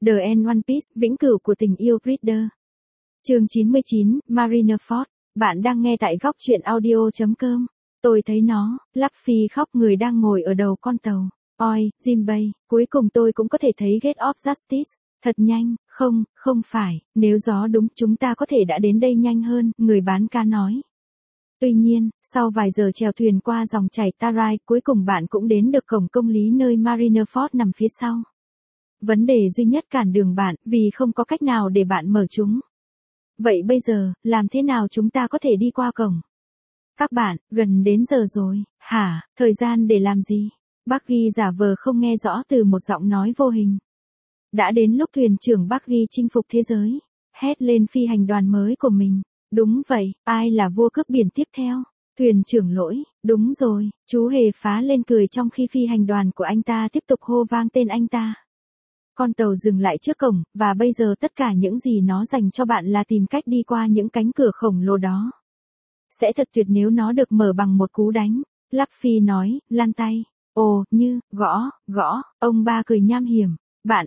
The End One Piece, vĩnh cửu của tình yêu Reader. Chương 99, Marineford. Bạn đang nghe tại góc truyện audio.com. Tôi thấy nó, Luffy khóc người đang ngồi ở đầu con tàu. Oi, Jinbei, cuối cùng tôi cũng có thể thấy Gate of Justice. Thật nhanh, không phải, nếu gió đúng chúng ta có thể đã đến đây nhanh hơn, người bán ca nói. Tuy nhiên, sau vài giờ chèo thuyền qua dòng chảy Tarai, cuối cùng bạn cũng đến được cổng công lý nơi Marineford nằm phía sau. Vấn đề duy nhất cản đường bạn, vì không có cách nào để bạn mở chúng. Vậy bây giờ, làm thế nào chúng ta có thể đi qua cổng? Các bạn, gần đến giờ rồi, hả, thời gian để làm gì? Buggy giả vờ không nghe rõ từ một giọng nói vô hình. Đã đến lúc thuyền trưởng Buggy chinh phục thế giới, hét lên phi hành đoàn mới của mình. Đúng vậy, ai là vua cướp biển tiếp theo? Thuyền trưởng lỗi, đúng rồi, chú hề phá lên cười trong khi phi hành đoàn của anh ta tiếp tục hô vang tên anh ta. Con tàu dừng lại trước cổng, và bây giờ tất cả những gì nó dành cho bạn là tìm cách đi qua những cánh cửa khổng lồ đó. Sẽ thật tuyệt nếu nó được mở bằng một cú đánh, Luffy nói, lăn tay. Ồ, như, gõ, ông ba cười nham hiểm. Bạn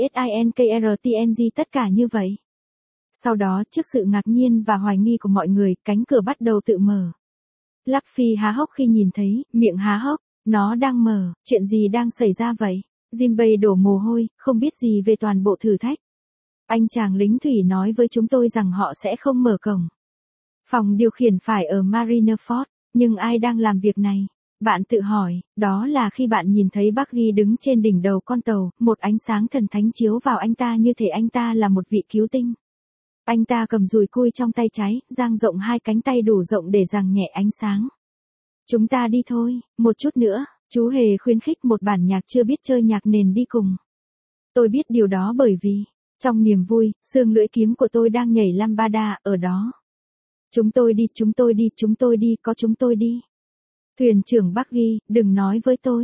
NGSINKRTNG tất cả như vậy. Sau đó, trước sự ngạc nhiên và hoài nghi của mọi người, cánh cửa bắt đầu tự mở. Luffy há hốc khi nhìn thấy, miệng há hốc, nó đang mở, chuyện gì đang xảy ra vậy? Jinbei đổ mồ hôi, không biết gì về toàn bộ thử thách. Anh chàng lính thủy nói với chúng tôi rằng họ sẽ không mở cổng. Phòng điều khiển phải ở Marineford, nhưng ai đang làm việc này? Bạn tự hỏi, đó là khi bạn nhìn thấy Buggy đứng trên đỉnh đầu con tàu, một ánh sáng thần thánh chiếu vào anh ta như thể anh ta là một vị cứu tinh. Anh ta cầm dùi cui trong tay trái, dang rộng hai cánh tay đủ rộng để giằng nhẹ ánh sáng. Chúng ta đi thôi, một chút nữa, chú hề khuyến khích một bản nhạc chưa biết chơi nhạc nền đi cùng. Tôi biết điều đó bởi vì, trong niềm vui, xương lưỡi kiếm của tôi đang nhảy lambada ở đó. Chúng tôi đi, có chúng tôi đi. Thuyền trưởng Buggy, đừng nói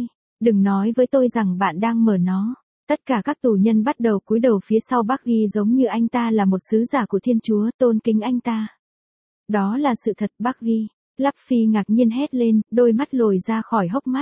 với tôi rằng bạn đang mở nó. Tất cả các tù nhân bắt đầu cúi đầu phía sau Buggy giống như anh ta là một sứ giả của Thiên Chúa, tôn kính anh ta. Đó là sự thật Buggy. Luffy ngạc nhiên hét lên, đôi mắt lồi ra khỏi hốc mắt.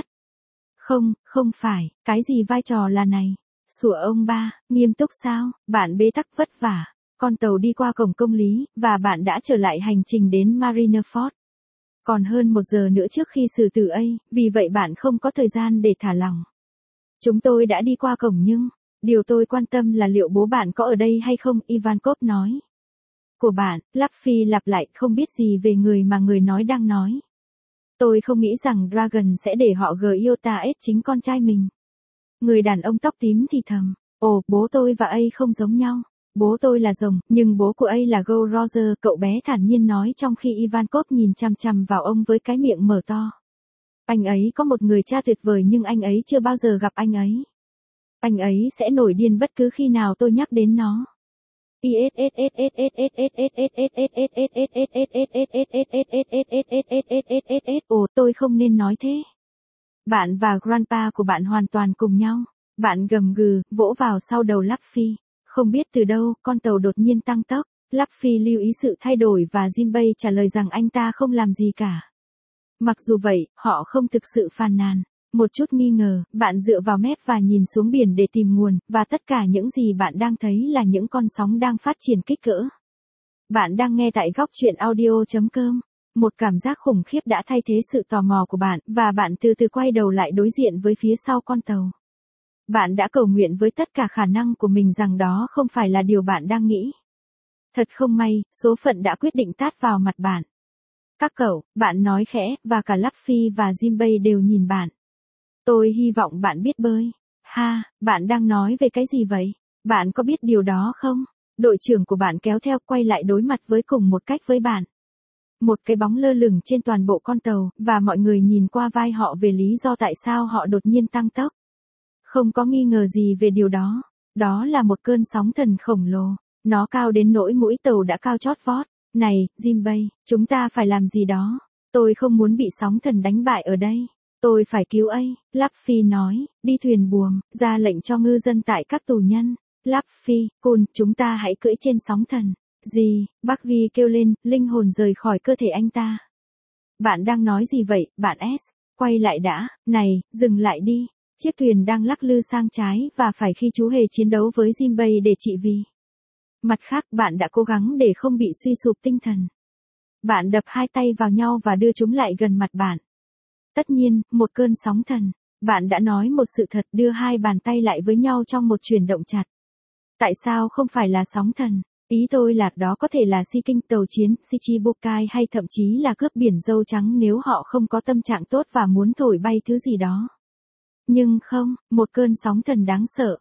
Không phải, cái gì vai trò là này? Sủa ông ba, nghiêm túc sao, bạn bế tắc vất vả. Con tàu đi qua cổng công lý, và bạn đã trở lại hành trình đến Marineford. Còn hơn 1 giờ nữa trước khi xử tử ấy, vì vậy bạn không có thời gian để thả lỏng. Chúng tôi đã đi qua cổng nhưng, điều tôi quan tâm là liệu bố bạn có ở đây hay không, Ivankov nói. Của bạn, Luffy lặp lại, không biết gì về người mà người nói đang nói. Tôi không nghĩ rằng Dragon sẽ để họ Gyota ết chính con trai mình. Người đàn ông tóc tím thì thầm, ồ, bố tôi và ấy không giống nhau. Bố tôi là rồng, nhưng bố của ấy là Gold Roger, cậu bé thản nhiên nói trong khi Ivankov nhìn chằm chằm vào ông với cái miệng mở to. Anh ấy có một người cha tuyệt vời nhưng anh ấy chưa bao giờ gặp anh ấy. Anh ấy sẽ nổi điên bất cứ khi nào tôi nhắc đến nó. Ồ, tôi không nên nói thế. Bạn và Grandpa của bạn hoàn toàn cùng nhau. Bạn gầm gừ, vỗ vào sau đầu Luffy. Không biết từ đâu, con tàu đột nhiên tăng tốc. Luffy lưu ý sự thay đổi và Jinbei trả lời rằng anh ta không làm gì cả. Mặc dù vậy, họ không thực sự phàn nàn. Một chút nghi ngờ, bạn dựa vào mép và nhìn xuống biển để tìm nguồn, và tất cả những gì bạn đang thấy là những con sóng đang phát triển kích cỡ. Bạn đang nghe tại góc truyện audio.com. Một cảm giác khủng khiếp đã thay thế sự tò mò của bạn, và bạn từ từ quay đầu lại đối diện với phía sau con tàu. Bạn đã cầu nguyện với tất cả khả năng của mình rằng đó không phải là điều bạn đang nghĩ. Thật không may, số phận đã quyết định tát vào mặt bạn. Các cậu, bạn nói khẽ, và cả Luffy và Jinbei đều nhìn bạn. Tôi hy vọng bạn biết bơi. Ha, bạn đang nói về cái gì vậy? Bạn có biết điều đó không? Đội trưởng của bạn kéo theo quay lại đối mặt với cùng một cách với bạn. Một cái bóng lơ lửng trên toàn bộ con tàu, và mọi người nhìn qua vai họ về lý do tại sao họ đột nhiên tăng tốc. Không có nghi ngờ gì về điều đó. Đó là một cơn sóng thần khổng lồ. Nó cao đến nỗi mũi tàu đã cao chót vót. Này, Jinbei, chúng ta phải làm gì đó. Tôi không muốn bị sóng thần đánh bại ở đây. Tôi phải cứu ấy, Luffy nói, đi thuyền buồm, ra lệnh cho ngư dân tại các tù nhân. Luffy, Kun, chúng ta hãy cưỡi trên sóng thần. Gì, Buggy kêu lên, linh hồn rời khỏi cơ thể anh ta. Bạn đang nói gì vậy, bạn S? Quay lại đã, này, dừng lại đi. Chiếc thuyền đang lắc lư sang trái và phải khi chú hề chiến đấu với Jinbei để trị vì. Mặt khác bạn đã cố gắng để không bị suy sụp tinh thần. Bạn đập hai tay vào nhau và đưa chúng lại gần mặt bạn. Tất nhiên, một cơn sóng thần. Bạn đã nói một sự thật đưa hai bàn tay lại với nhau trong một chuyển động chặt. Tại sao không phải là sóng thần? Ý tôi là đó có thể là Sea King tàu chiến, Shichibukai hay thậm chí là cướp biển dâu trắng nếu họ không có tâm trạng tốt và muốn thổi bay thứ gì đó. Nhưng không, một cơn sóng thần đáng sợ.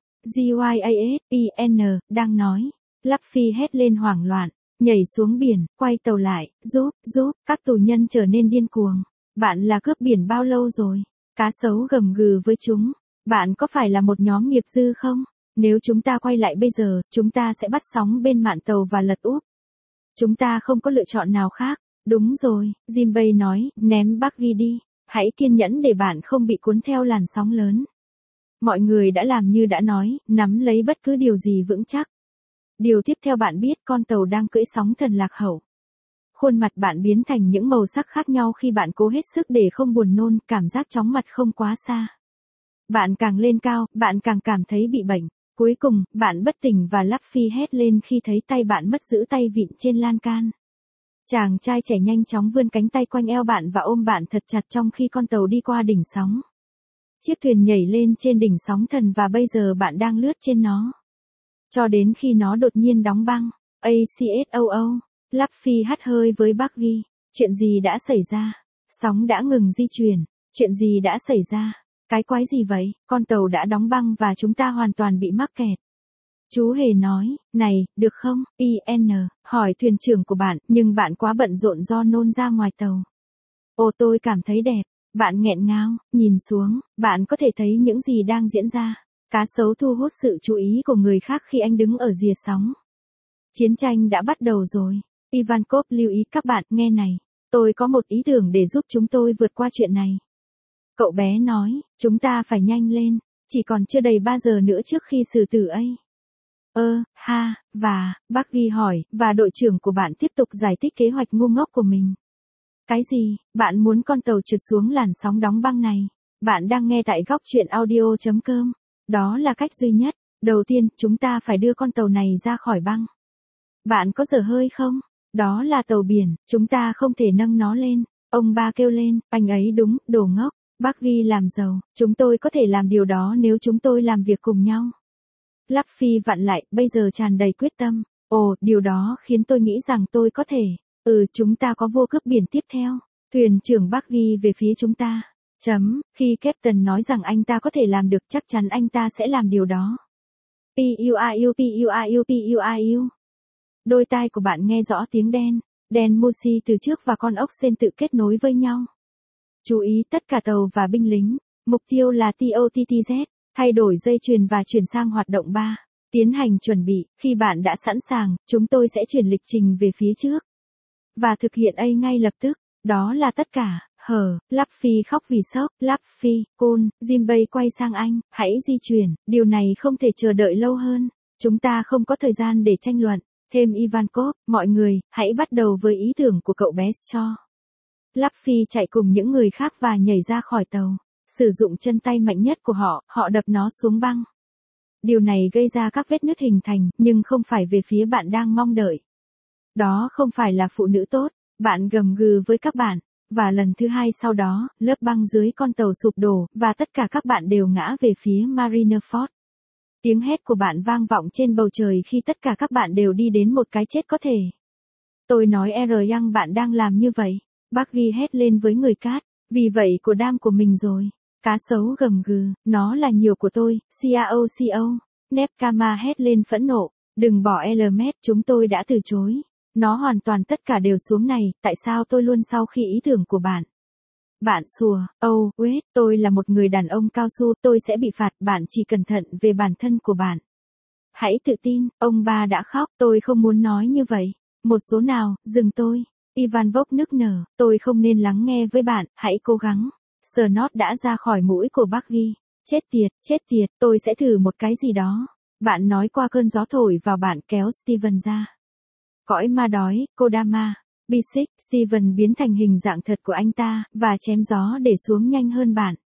GYASIN đang nói. Luffy hét lên hoảng loạn, nhảy xuống biển, quay tàu lại, giúp, các tù nhân trở nên điên cuồng. Bạn là cướp biển bao lâu rồi? Cá sấu gầm gừ với chúng. Bạn có phải là một nhóm nghiệp dư không? Nếu chúng ta quay lại bây giờ, chúng ta sẽ bắt sóng bên mạn tàu và lật úp. Chúng ta không có lựa chọn nào khác. Đúng rồi, Jinbei nói, ném Buggy đi. Hãy kiên nhẫn để bạn không bị cuốn theo làn sóng lớn. Mọi người đã làm như đã nói, nắm lấy bất cứ điều gì vững chắc. Điều tiếp theo bạn biết con tàu đang cưỡi sóng thần lạc hậu. Khuôn mặt bạn biến thành những màu sắc khác nhau khi bạn cố hết sức để không buồn nôn, cảm giác chóng mặt không quá xa. Bạn càng lên cao, bạn càng cảm thấy bị bệnh. Cuối cùng, bạn bất tỉnh và Luffy hét lên khi thấy tay bạn mất giữ tay vịn trên lan can. Chàng trai trẻ nhanh chóng vươn cánh tay quanh eo bạn và ôm bạn thật chặt trong khi con tàu đi qua đỉnh sóng. Chiếc thuyền nhảy lên trên đỉnh sóng thần và bây giờ bạn đang lướt trên nó. Cho đến khi nó đột nhiên đóng băng. ACSOO. Luffy hắt hơi với Buggy. Chuyện gì đã xảy ra? Sóng đã ngừng di chuyển. Chuyện gì đã xảy ra? Cái quái gì vậy? Con tàu đã đóng băng và chúng ta hoàn toàn bị mắc kẹt. Chú hề nói, này, được không? IN, hỏi thuyền trưởng của bạn, nhưng bạn quá bận rộn do nôn ra ngoài tàu. Ồ tôi cảm thấy đẹp. Bạn nghẹn ngào, nhìn xuống, bạn có thể thấy những gì đang diễn ra. Cá sấu thu hút sự chú ý của người khác khi anh đứng ở rìa sóng. Chiến tranh đã bắt đầu rồi. Ivankov lưu ý các bạn nghe này. Tôi có một ý tưởng để giúp chúng tôi vượt qua chuyện này. Cậu bé nói, chúng ta phải nhanh lên. Chỉ còn chưa đầy 3 giờ nữa trước khi xử tử ấy. Và, Buggy hỏi, và đội trưởng của bạn tiếp tục giải thích kế hoạch ngu ngốc của mình. Cái gì, bạn muốn con tàu trượt xuống làn sóng đóng băng này? Bạn đang nghe tại góc truyện audio.com. Đó là cách duy nhất. Đầu tiên, chúng ta phải đưa con tàu này ra khỏi băng. Bạn có dở hơi không? Đó là tàu biển, chúng ta không thể nâng nó lên. Ông ba kêu lên, anh ấy đúng, đồ ngốc. Buggy làm giàu, chúng tôi có thể làm điều đó nếu chúng tôi làm việc cùng nhau. Luffy vặn lại, bây giờ tràn đầy quyết tâm. Ồ, điều đó khiến tôi nghĩ rằng tôi có thể. Chúng ta có vô cướp biển tiếp theo. Thuyền trưởng Buggy về phía chúng ta. Khi Captain nói rằng anh ta có thể làm được chắc chắn anh ta sẽ làm điều đó. Puau. Đôi tai của bạn nghe rõ tiếng đen. Đen Mushi từ trước và con ốc sên tự kết nối với nhau. Chú ý tất cả tàu và binh lính. Mục tiêu là TOTTZ. Thay đổi dây chuyền và chuyển sang hoạt động 3. Tiến hành chuẩn bị. Khi bạn đã sẵn sàng, chúng tôi sẽ chuyển lịch trình về phía trước. Và thực hiện ngay lập tức. Đó là tất cả. Luffy khóc vì sốc. Luffy, cool, Jinbei quay sang anh. Hãy di chuyển. Điều này không thể chờ đợi lâu hơn. Chúng ta không có thời gian để tranh luận. Thêm Ivankov, mọi người, hãy bắt đầu với ý tưởng của cậu bé Shaw. Luffy chạy cùng những người khác và nhảy ra khỏi tàu. Sử dụng chân tay mạnh nhất của họ, họ đập nó xuống băng. Điều này gây ra các vết nứt hình thành, nhưng không phải về phía bạn đang mong đợi. Đó không phải là phụ nữ tốt, bạn gầm gừ với các bạn. Và lần thứ hai sau đó, lớp băng dưới con tàu sụp đổ, và tất cả các bạn đều ngã về phía Marineford. Tiếng hét của bạn vang vọng trên bầu trời khi tất cả các bạn đều đi đến một cái chết có thể. Tôi nói Young bạn đang làm như vậy. Buggy hét lên với người cát. Vì vậy của đam của mình rồi. Cá sấu gầm gừ, nó là nhiều của tôi, CAOCO. Nepkama hét lên phẫn nộ. Đừng bỏ Elmet, chúng tôi đã từ chối. Nó hoàn toàn tất cả đều xuống này, tại sao tôi luôn sau khi ý tưởng của bạn? Bạn sùa, wait, tôi là một người đàn ông cao su, tôi sẽ bị phạt, bạn chỉ cẩn thận về bản thân của bạn. Hãy tự tin, ông ba đã khóc, tôi không muốn nói như vậy. Một số nào, dừng tôi. Ivankov nức nở, tôi không nên lắng nghe với bạn, hãy cố gắng. Snot đã ra khỏi mũi của Buggy. Chết tiệt, tôi sẽ thử một cái gì đó. Bạn nói qua cơn gió thổi vào bạn kéo Steven ra. Cõi ma đói, Kodama. Basic, Steven biến thành hình dạng thật của anh ta, và chém gió để xuống nhanh hơn bạn.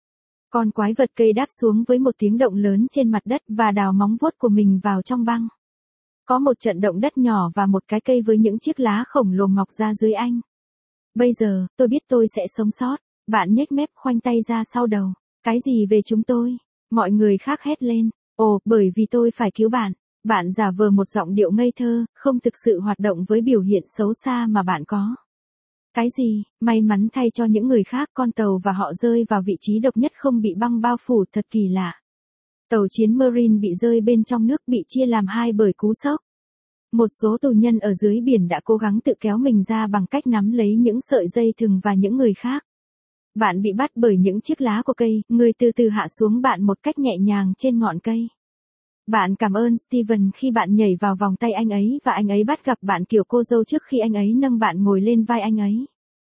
Con quái vật cây đáp xuống với một tiếng động lớn trên mặt đất và đào móng vuốt của mình vào trong băng. Có một trận động đất nhỏ và một cái cây với những chiếc lá khổng lồ mọc ra dưới anh. Bây giờ, tôi biết tôi sẽ sống sót. Bạn nhếch mép khoanh tay ra sau đầu. Cái gì về chúng tôi? Mọi người khác hét lên. Ồ, bởi vì tôi phải cứu bạn. Bạn giả vờ một giọng điệu ngây thơ, không thực sự hoạt động với biểu hiện xấu xa mà bạn có. Cái gì? May mắn thay cho những người khác, con tàu và họ rơi vào vị trí độc nhất không bị băng bao phủ, thật kỳ lạ. Tàu chiến Marine bị rơi bên trong nước, bị chia làm hai bởi cú sốc. Một số tù nhân ở dưới biển đã cố gắng tự kéo mình ra bằng cách nắm lấy những sợi dây thừng và những người khác. Bạn bị bắt bởi những chiếc lá của cây, người từ từ hạ xuống bạn một cách nhẹ nhàng trên ngọn cây. Bạn cảm ơn Steven khi bạn nhảy vào vòng tay anh ấy và anh ấy bắt gặp bạn kiểu cô dâu trước khi anh ấy nâng bạn ngồi lên vai anh ấy.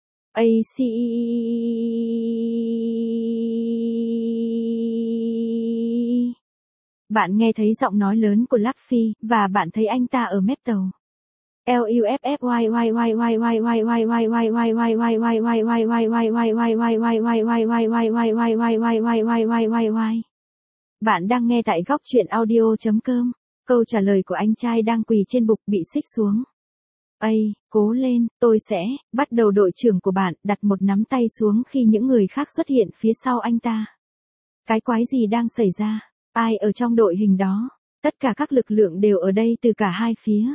Bạn nghe thấy giọng nói lớn của Luffy, và bạn thấy anh ta ở mép tàu. Bạn đang nghe tại góc truyện audio.com. Câu trả lời của anh trai đang quỳ trên bục bị xích xuống. Cố lên, tôi sẽ, bắt đầu đội trưởng của bạn, đặt một nắm tay xuống khi những người khác xuất hiện phía sau anh ta. Cái quái gì đang xảy ra? Ai ở trong đội hình đó? Tất cả các lực lượng đều ở đây từ cả hai phía.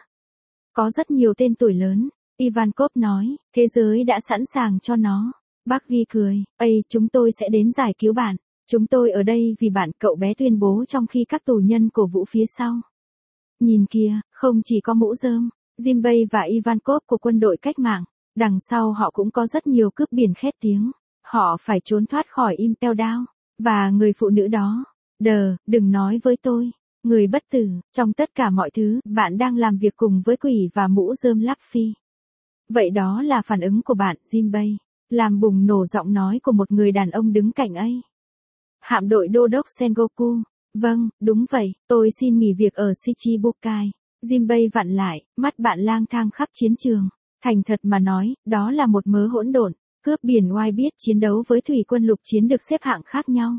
Có rất nhiều tên tuổi lớn, Ivankov nói, thế giới đã sẵn sàng cho nó. Bucky cười, chúng tôi sẽ đến giải cứu bạn. Chúng tôi ở đây vì bạn, cậu bé tuyên bố trong khi các tù nhân cổ vũ phía sau. Nhìn kìa, không chỉ có mũ rơm, Jinbei và Ivankov của quân đội cách mạng, đằng sau họ cũng có rất nhiều cướp biển khét tiếng. Họ phải trốn thoát khỏi Impel Down. Và người phụ nữ đó, đừng nói với tôi. Người bất tử, trong tất cả mọi thứ, bạn đang làm việc cùng với quỷ và mũ rơm Luffy. Vậy đó là phản ứng của bạn, Jinbei. Làm bùng nổ giọng nói của một người đàn ông đứng cạnh ấy. Hạm đội đô đốc Sengoku. Vâng, đúng vậy, tôi xin nghỉ việc ở Shichibukai. Jinbei vặn lại, mắt bạn lang thang khắp chiến trường. Thành thật mà nói, đó là một mớ hỗn độn. Cướp biển White biết chiến đấu với thủy quân lục chiến được xếp hạng khác nhau.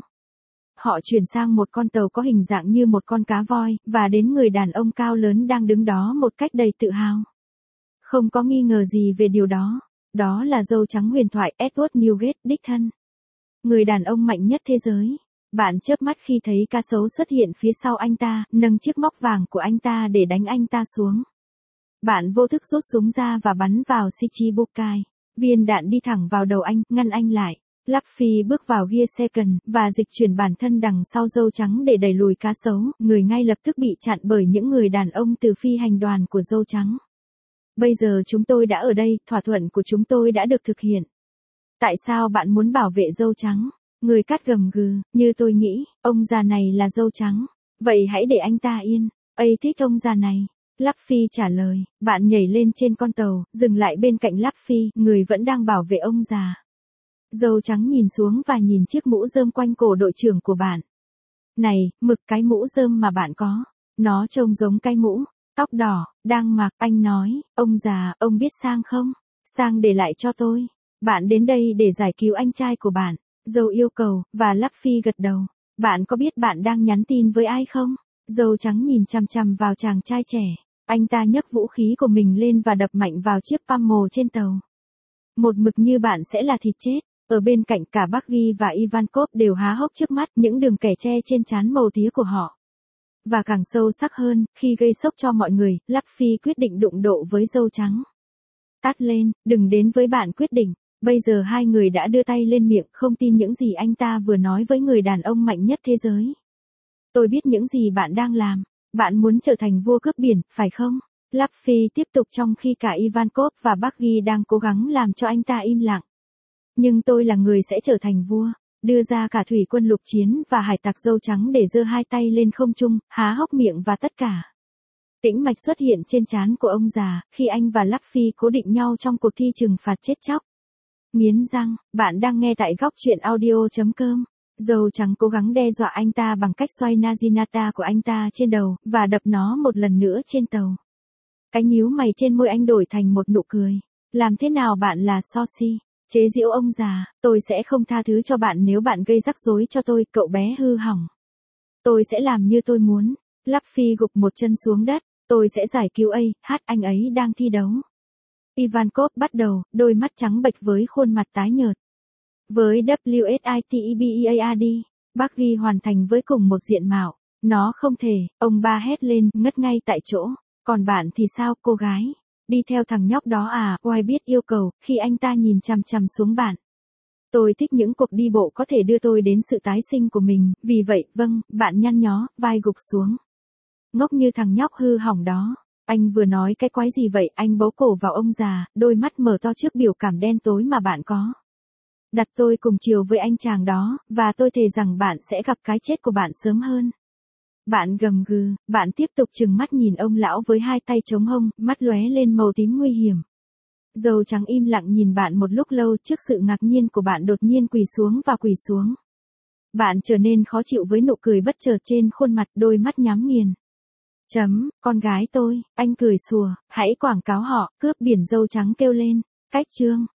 Họ chuyển sang một con tàu có hình dạng như một con cá voi, và đến người đàn ông cao lớn đang đứng đó một cách đầy tự hào. Không có nghi ngờ gì về điều đó. Đó là dâu trắng huyền thoại Edward Newgate đích thân. Người đàn ông mạnh nhất thế giới. Bạn chớp mắt khi thấy cá sấu xuất hiện phía sau anh ta, nâng chiếc móc vàng của anh ta để đánh anh ta xuống. Bạn vô thức rút súng ra và bắn vào Shichibukai. Viên đạn đi thẳng vào đầu anh, ngăn anh lại. Luffy bước vào gear second, và dịch chuyển bản thân đằng sau dâu trắng để đẩy lùi cá sấu, người ngay lập tức bị chặn bởi những người đàn ông từ phi hành đoàn của dâu trắng. Bây giờ chúng tôi đã ở đây, thỏa thuận của chúng tôi đã được thực hiện. Tại sao bạn muốn bảo vệ dâu trắng? Người cắt gầm gừ, như tôi nghĩ, ông già này là dâu trắng. Vậy hãy để anh ta yên. Thích ông già này. Luffy trả lời, bạn nhảy lên trên con tàu, dừng lại bên cạnh Luffy, người vẫn đang bảo vệ ông già. Dâu trắng nhìn xuống và nhìn chiếc mũ rơm quanh cổ đội trưởng của bạn. Này, mực cái mũ rơm mà bạn có. Nó trông giống cái mũ, tóc đỏ, đang mặc, anh nói, ông già, ông biết Sang không? Sang để lại cho tôi. Bạn đến đây để giải cứu anh trai của bạn. Dâu yêu cầu, và Luffy gật đầu. Bạn có biết bạn đang nhắn tin với ai không? Dâu trắng nhìn chằm chằm vào chàng trai trẻ. Anh ta nhấc vũ khí của mình lên và đập mạnh vào chiếc pommel trên tàu. Một mực như bạn sẽ là thịt chết. Ở bên cạnh cả Bucky và Ivankov đều há hốc trước mắt những đường kẻ tre trên trán màu tía của họ. Và càng sâu sắc hơn, khi gây sốc cho mọi người, Luffy quyết định đụng độ với dâu trắng. Tắt lên, đừng đến với bạn quyết định. Bây giờ hai người đã đưa tay lên miệng, không tin những gì anh ta vừa nói với người đàn ông mạnh nhất thế giới. Tôi biết những gì bạn đang làm. Bạn muốn trở thành vua cướp biển, phải không? Luffy tiếp tục trong khi cả Ivankov và Bucky đang cố gắng làm cho anh ta im lặng. Nhưng tôi là người sẽ trở thành vua. Đưa ra cả thủy quân lục chiến và hải tặc dâu trắng để giơ hai tay lên không trung, há hốc miệng và tất cả. Tĩnh mạch xuất hiện trên trán của ông già, khi anh và Luffy cố định nhau trong cuộc thi trừng phạt chết chóc. Nghiến răng, bạn đang nghe tại góc truyện audio.com. Dâu trắng cố gắng đe dọa anh ta bằng cách xoay Naginata của anh ta trên đầu, và đập nó một lần nữa trên tàu. Cái nhíu mày trên môi anh đổi thành một nụ cười. Làm thế nào bạn là Soshi? Chế giễu ông già, tôi sẽ không tha thứ cho bạn nếu bạn gây rắc rối cho tôi, cậu bé hư hỏng. Tôi sẽ làm như tôi muốn. Luffy gục một chân xuống đất, tôi sẽ giải cứu anh ấy đang thi đấu. Ivankov bắt đầu, đôi mắt trắng bệch với khuôn mặt tái nhợt. Với WSITEBEAD, Buggy hoàn thành với cùng một diện mạo. Nó không thể, ông ba hét lên, ngất ngay tại chỗ. Còn bạn thì sao, cô gái? Đi theo thằng nhóc đó à? White biết yêu cầu, khi anh ta nhìn chằm chằm xuống bạn. Tôi thích những cuộc đi bộ có thể đưa tôi đến sự tái sinh của mình, vì vậy, vâng, bạn nhăn nhó, vai gục xuống. Ngốc như thằng nhóc hư hỏng đó. Anh vừa nói cái quái gì vậy? Anh bấu cổ vào ông già, đôi mắt mở to trước biểu cảm đen tối mà bạn có. Đặt tôi cùng chiều với anh chàng đó, và tôi thề rằng bạn sẽ gặp cái chết của bạn sớm hơn. Bạn gầm gừ, bạn tiếp tục trừng mắt nhìn ông lão với hai tay chống hông, mắt lóe lên màu tím nguy hiểm. Dâu trắng im lặng nhìn bạn một lúc lâu, trước sự ngạc nhiên của bạn đột nhiên quỳ xuống. Bạn trở nên khó chịu với nụ cười bất chợt trên khuôn mặt, đôi mắt nhắm nghiền. Con gái tôi, anh cười xùa, hãy quảng cáo họ, cướp biển. Dâu trắng kêu lên. Cách chương